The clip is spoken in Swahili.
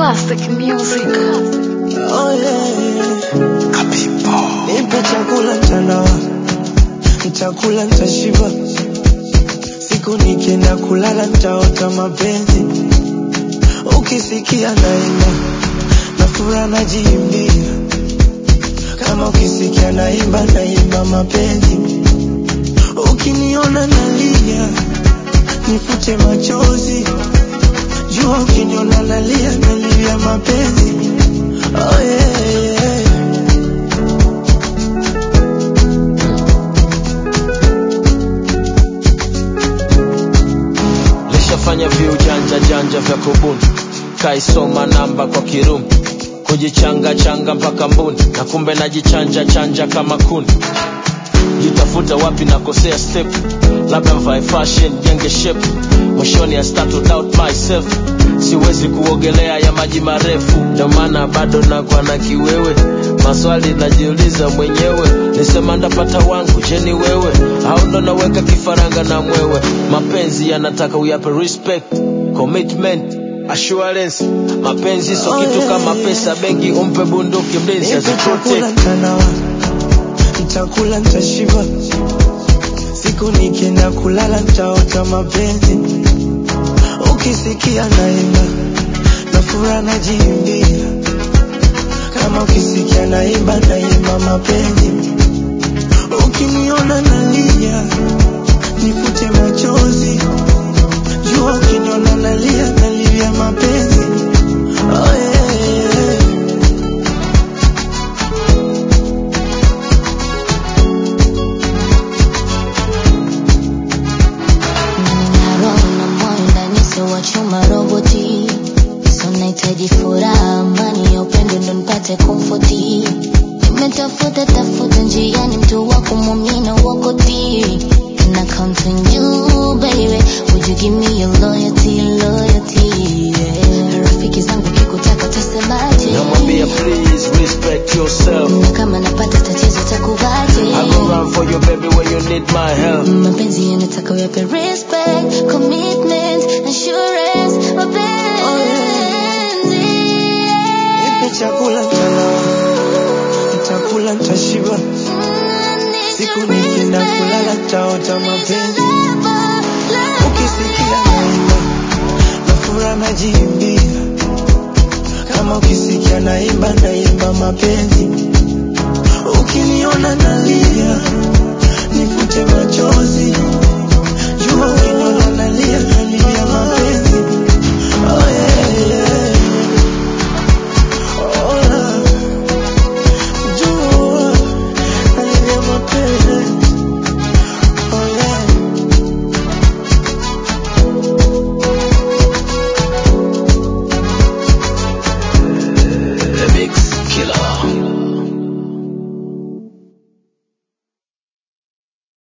Classic music. Oh yeah. Kapipo. Nipe chakula mtandao, nitakula nitashiba. Siku nikienda kulala nitaota mapenzi. Ukisikia naimba, na furaha najiimbia. Kama ukisikia naimba mapenzi. Ukiniona nalia, nifute machozi. Jua ukiniona nalia mapenzi. Oh yeah. Lishafanya janja vya kubuni, kaisoma namba kwa kirumi, kujichanga mpaka mbuni, na kumbe najichanja kama kuni. Jitafuta wapi nakosea step, labda mvae fashion jenge shape, mwishoni I start to doubt myself. Siwezi kuogelea ya maji marefu, ndio maana bado nakuwa na kiwewe. Maswali najiuliza mwenyewe, nisema ndapata wangu, je ni wewe? Au ndo naweka kifaranga na mwewe? Mapenzi yanataka uyape respect, commitment, assurance. Mapenzi so kitu kama pesa benki, umpe bunduki mlinzi azitote. Nitakula nitashiba. Siku nikienda kulala nitaota mapenzi. Ukisikia naimba, na furaha najiimbia. Kama ukisikia naimba mapenzi. Ukiniona nalia, nifute machozi.